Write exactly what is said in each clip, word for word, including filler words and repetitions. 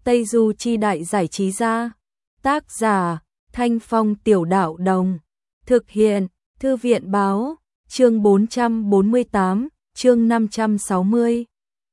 Tây Du Chi Đại Giải Trí Gia. Tác giả Thanh Phong Tiểu Đạo Đồng. Thực hiện Thư viện Báo. Chương bốn trăm bốn mươi tám, chương năm trăm sáu mươi.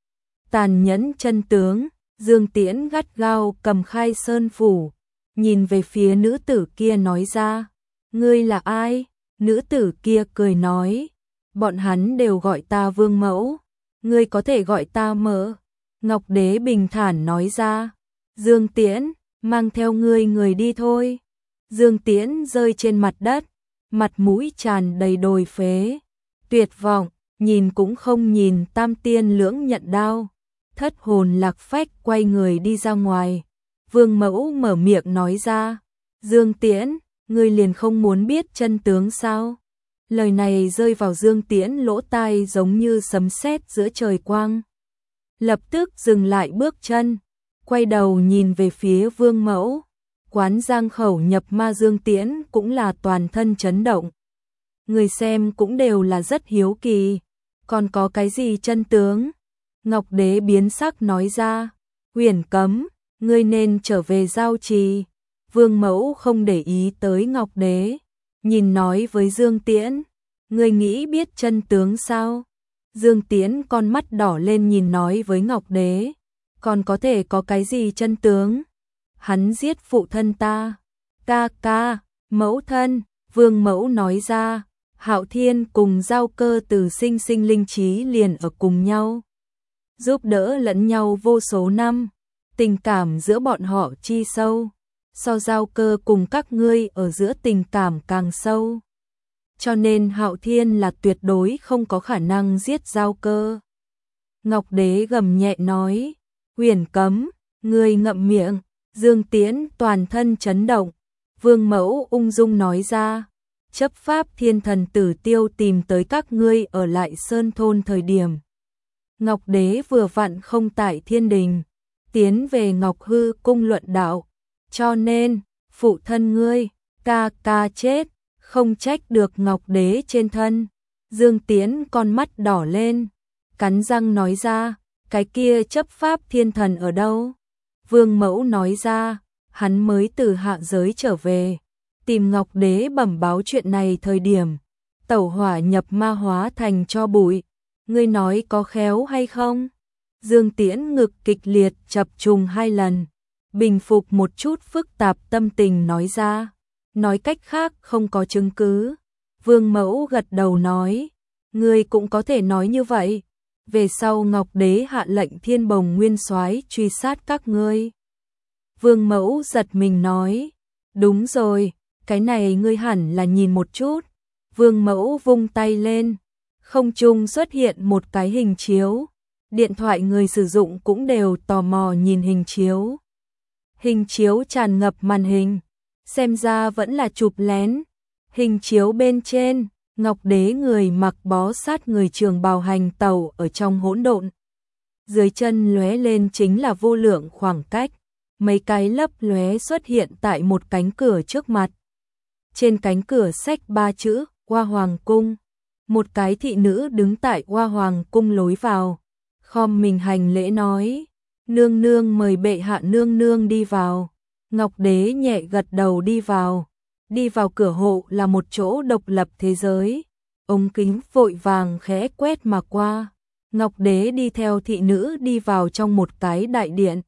Tàn nhẫn chân tướng. Dương Tiễn gắt gao cầm Khai Sơn phủ, nhìn về phía nữ tử kia nói ra, ngươi là ai? Nữ tử kia cười nói, bọn hắn đều gọi ta Vương Mẫu, ngươi có thể gọi ta Mỡ. Ngọc Đế bình thản nói ra, Dương Tiễn, mang theo ngươi người đi thôi. Dương Tiễn rơi trên mặt đất, mặt mũi tràn đầy đồi phế, tuyệt vọng, nhìn cũng không nhìn Tam Tiên Lưỡng Nhận Đao, thất hồn lạc phách quay người đi ra ngoài. Vương Mẫu mở miệng nói ra, Dương Tiễn, ngươi liền không muốn biết chân tướng sao? Lời này rơi vào Dương Tiễn lỗ tai giống như sấm sét giữa trời quang. Lập tức dừng lại bước chân, quay đầu nhìn về phía Vương Mẫu. Quán Giang Khẩu nhập ma Dương Tiễn cũng là toàn thân chấn động. Người xem cũng đều là rất hiếu kỳ, còn có cái gì chân tướng? Ngọc Đế biến sắc nói ra, Huyền Cấm, ngươi nên trở về giao trì. Vương Mẫu không để ý tới Ngọc Đế, nhìn nói với Dương Tiễn, ngươi nghĩ biết chân tướng sao? Dương Tiễn con mắt đỏ lên nhìn nói với Ngọc Đế, còn có thể có cái gì chân tướng? Hắn giết phụ thân ta. Ca ca, mẫu thân. Vương Mẫu nói ra, Hạo Thiên cùng Giao Cơ từ sinh sinh linh trí liền ở cùng nhau, giúp đỡ lẫn nhau vô số năm, tình cảm giữa bọn họ chi sâu, so Giao Cơ cùng các ngươi ở giữa tình cảm càng sâu. Cho nên Hạo Thiên là tuyệt đối không có khả năng giết Giao Cơ. Ngọc Đế gầm nhẹ nói, Huyền Cấm, ngươi ngậm miệng. Dương Tiễn toàn thân chấn động. Vương Mẫu ung dung nói ra, chấp pháp thiên thần Tử Tiêu tìm tới các ngươi ở lại Sơn Thôn thời điểm, Ngọc Đế vừa vặn không tại thiên đình, tiến về Ngọc Hư cung luận đạo, cho nên phụ thân ngươi, ca ca chết, không trách được Ngọc Đế trên thân. Dương Tiễn con mắt đỏ lên, cắn răng nói ra, cái kia chấp pháp thiên thần ở đâu? Vương Mẫu nói ra, hắn mới từ hạ giới trở về, tìm Ngọc Đế bẩm báo chuyện này thời điểm, tẩu hỏa nhập ma hóa thành tro bụi. Ngươi nói có khéo hay không? Dương Tiễn ngực kịch liệt chập trùng hai lần, bình phục một chút phức tạp tâm tình nói ra, nói cách khác không có chứng cứ. Vương Mẫu gật đầu nói, ngươi cũng có thể nói như vậy. Về sau Ngọc Đế hạ lệnh Thiên Bồng Nguyên Soái truy sát các ngươi. Vương Mẫu giật mình nói, đúng rồi, cái này ngươi hẳn là nhìn một chút. Vương Mẫu vung tay lên, không trung xuất hiện một cái hình chiếu. Điện thoại người sử dụng cũng đều tò mò nhìn hình chiếu. Hình chiếu tràn ngập màn hình, xem ra vẫn là chụp lén. Hình chiếu bên trên, Ngọc Đế người mặc bó sát người trường bào hành tẩu ở trong hỗn độn. Dưới chân lóe lên chính là vô lượng khoảng cách, mấy cái lấp lóe xuất hiện tại một cánh cửa trước mặt. Trên cánh cửa xách ba chữ, Hoa Hoàng Cung. Một cái thị nữ đứng tại Hoa Hoàng Cung lối vào, khom mình hành lễ nói, nương nương mời bệ hạ nương nương đi vào. Ngọc Đế nhẹ gật đầu đi vào. Đi vào cửa hộ là một chỗ độc lập thế giới. Ống kính vội vàng khẽ quét mà qua. Ngọc Đế đi theo thị nữ đi vào trong một cái đại điện.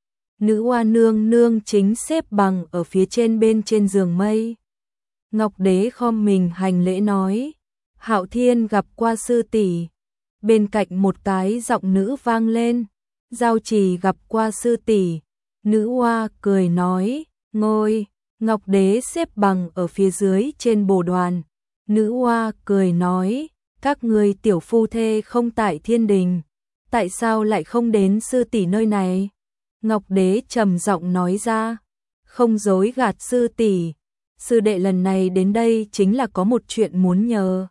Nữ hoa nương nương chính xếp bằng ở phía trên bên trên giường mây. Ngọc Đế khom mình hành lễ nói, Hạo Thiên gặp qua sư tỷ. Bên cạnh một cái giọng nữ vang lên, Giao Trì gặp qua sư tỷ. Nữ hoa cười nói, ngồi. Ngọc Đế xếp bằng ở phía dưới trên bồ đoàn. Nữ hoa cười nói, các ngươi tiểu phu thê không tại thiên đình, tại sao lại không đến sư tỷ nơi này? Ngọc Đế trầm giọng nói ra, không dối gạt sư tỷ, sư đệ lần này đến đây chính là có một chuyện muốn nhờ.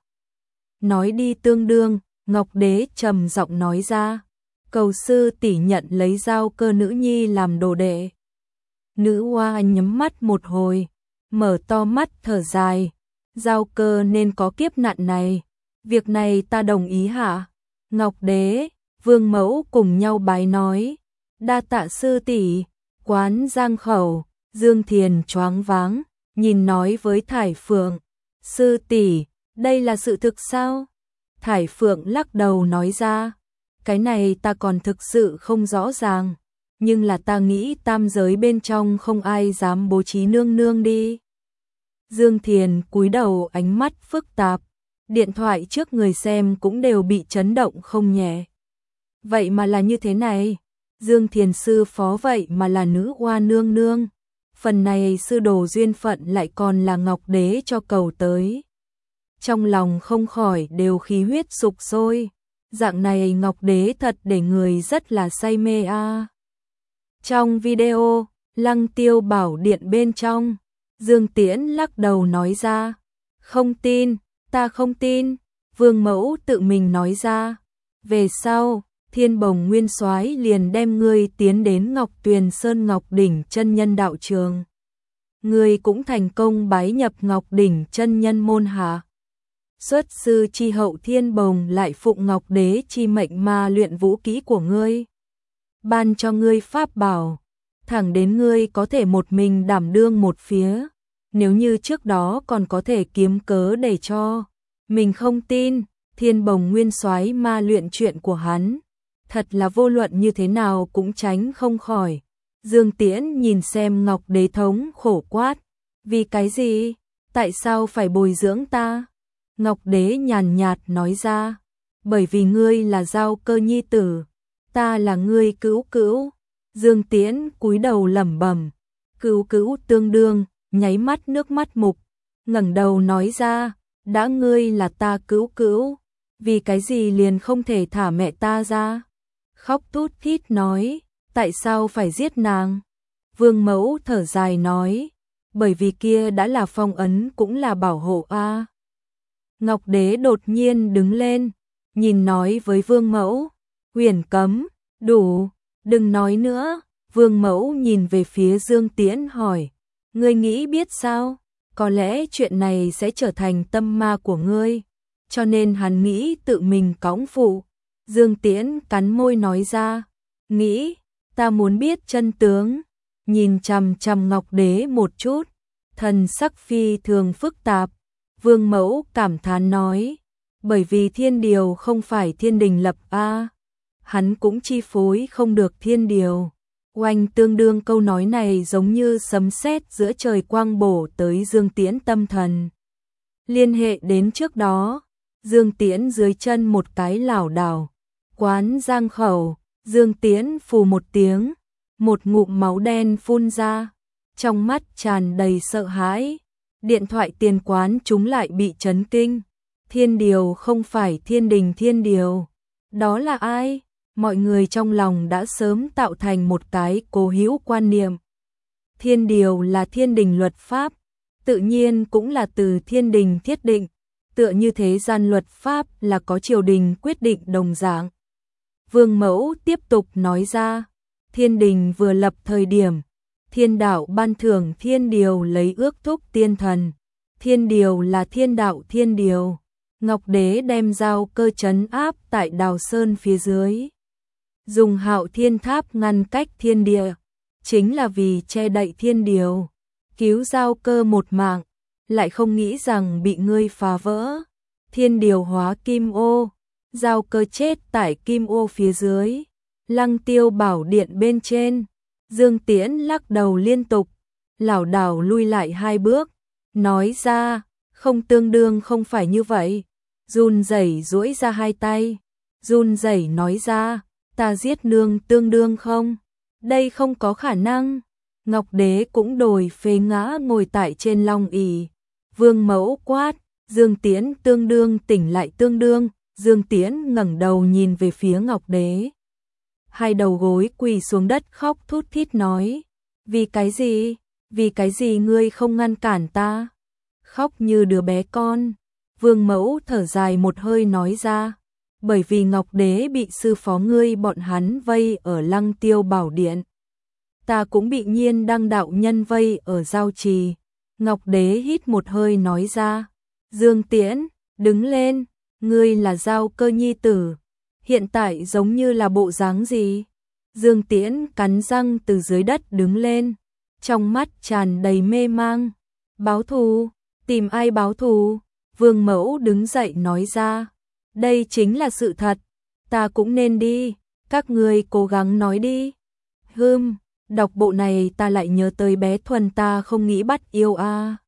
Nói đi tương đương, Ngọc Đế trầm giọng nói ra, cầu sư tỷ nhận lấy Giao Cơ nữ nhi làm đồ đệ. Nữ hoa nhắm mắt một hồi, mở to mắt thở dài, Giao Cơ nên có kiếp nạn này, việc này ta đồng ý hả? Ngọc Đế, Vương Mẫu cùng nhau bái nói, đa tạ sư tỷ. Quán Giang Khẩu, Dương Thiền choáng váng, nhìn nói với Thải Phượng, sư tỷ, đây là sự thực sao? Thải Phượng lắc đầu nói ra, cái này ta còn thực sự không rõ ràng, nhưng là ta nghĩ tam giới bên trong không ai dám bố trí nương nương đi. Dương Thiền cúi đầu, ánh mắt phức tạp, điện thoại trước người xem cũng đều bị chấn động không nhẹ. Vậy mà là như thế này, Dương Thiền sư phó vậy mà là nữ oa nương nương, phần này sư đồ duyên phận lại còn là Ngọc Đế cho cầu tới. Trong lòng không khỏi đều khí huyết sục sôi, dạng này Ngọc Đế thật để người rất là say mê a. À. Trong video, Lăng Tiêu Bảo Điện bên trong, Dương Tiễn lắc đầu nói ra, không tin, ta không tin. Vương Mẫu tự mình nói ra, về sau, Thiên Bồng Nguyên Soái liền đem ngươi tiến đến Ngọc Tuyền Sơn Ngọc Đỉnh chân nhân đạo trường. Ngươi cũng thành công bái nhập Ngọc Đỉnh chân nhân môn hạ. Xuất sư chi hậu Thiên Bồng lại phụng Ngọc Đế chi mệnh mà luyện vũ kỹ của ngươi. Ban cho ngươi pháp bảo, thẳng đến ngươi có thể một mình đảm đương một phía. Nếu như trước đó còn có thể kiếm cớ để cho mình không tin, Thiên Bồng Nguyên Soái ma luyện chuyện của hắn, thật là vô luận như thế nào cũng tránh không khỏi. Dương Tiễn nhìn xem Ngọc Đế thống khổ quát, vì cái gì? Tại sao phải bồi dưỡng ta? Ngọc Đế nhàn nhạt nói ra, bởi vì ngươi là Giao Cơ nhi tử, ta là ngươi cứu cữu. Dương Tiễn cúi đầu lẩm bẩm, cứu cữu tương đương, nháy mắt nước mắt mục, ngẩng đầu nói ra, đã ngươi là ta cứu cữu, vì cái gì liền không thể thả mẹ ta ra? Khóc tút thít nói, tại sao phải giết nàng? Vương Mẫu thở dài nói, bởi vì kia đã là phong ấn cũng là bảo hộ a. À. Ngọc Đế đột nhiên đứng lên, nhìn nói với Vương Mẫu, huyền cấm, đủ, đừng nói nữa. Vương Mẫu nhìn về phía Dương Tiễn hỏi, ngươi nghĩ biết sao? Có lẽ chuyện này sẽ trở thành tâm ma của ngươi, cho nên hắn nghĩ tự mình cõng phụ. Dương Tiễn cắn môi nói ra, nghĩ, ta muốn biết chân tướng. Nhìn chằm chằm Ngọc Đế một chút, thần sắc phi thường phức tạp. Vương Mẫu cảm thán nói, bởi vì thiên điều không phải thiên đình lập a, hắn cũng chi phối không được thiên điều. Oanh, tương đương câu nói này giống như sấm sét giữa trời quang bổ tới Dương Tiễn tâm thần. Liên hệ đến trước đó, Dương Tiễn dưới chân một cái lảo đảo, Quán Giang Khẩu, Dương Tiễn phù một tiếng, một ngụm máu đen phun ra, trong mắt tràn đầy sợ hãi. Điện thoại tiền quán chúng lại bị chấn kinh. Thiên điều không phải thiên đình thiên điều, đó là ai? Mọi người trong lòng đã sớm tạo thành một cái cố hữu quan niệm. Thiên điều là thiên đình luật pháp, tự nhiên cũng là từ thiên đình thiết định, tựa như thế gian luật pháp là có triều đình quyết định đồng dạng. Vương Mẫu tiếp tục nói ra, thiên đình vừa lập thời điểm, thiên đạo ban thưởng thiên điều lấy ước thúc tiên thần, thiên điều là thiên đạo thiên điều. Ngọc Đế đem Giao Cơ trấn áp tại Đào Sơn phía dưới, dùng Hạo Thiên Tháp ngăn cách thiên địa, chính là vì che đậy thiên điều, cứu Giao Cơ một mạng, lại không nghĩ rằng bị ngươi phá vỡ. Thiên điều hóa kim ô, Giao Cơ chết tại kim ô phía dưới. Lăng Tiêu Bảo Điện bên trên, Dương Tiễn lắc đầu liên tục, lảo đảo lui lại hai bước, nói ra, không, tương đương không phải như vậy. Run rẩy duỗi ra hai tay, run rẩy nói ra, ta giết nương tương đương không? Đây không có khả năng. Ngọc Đế cũng đổi phế ngã ngồi tại trên long ỷ. Vương Mẫu quát, Dương Tiễn tương đương tỉnh lại tương đương. Dương Tiễn ngẩng đầu nhìn về phía Ngọc Đế, hai đầu gối quỳ xuống đất khóc thút thít nói, vì cái gì? Vì cái gì ngươi không ngăn cản ta? Khóc như đứa bé con. Vương Mẫu thở dài một hơi nói ra, bởi vì Ngọc Đế bị sư phó ngươi bọn hắn vây ở Lăng Tiêu Bảo Điện, ta cũng bị Nhiên Đăng đạo nhân vây ở Giao Trì. Ngọc Đế hít một hơi nói ra, Dương Tiễn, đứng lên, ngươi là Giao Cơ nhi tử, hiện tại giống như là bộ dáng gì? Dương Tiễn cắn răng từ dưới đất đứng lên, trong mắt tràn đầy mê mang. Báo thù, tìm ai báo thù? Vương Mẫu đứng dậy nói ra, đây chính là sự thật, ta cũng nên đi, các người cố gắng nói đi. Hừm, đọc bộ này ta lại nhớ tới bé Thuần ta không nghĩ bắt yêu a. À.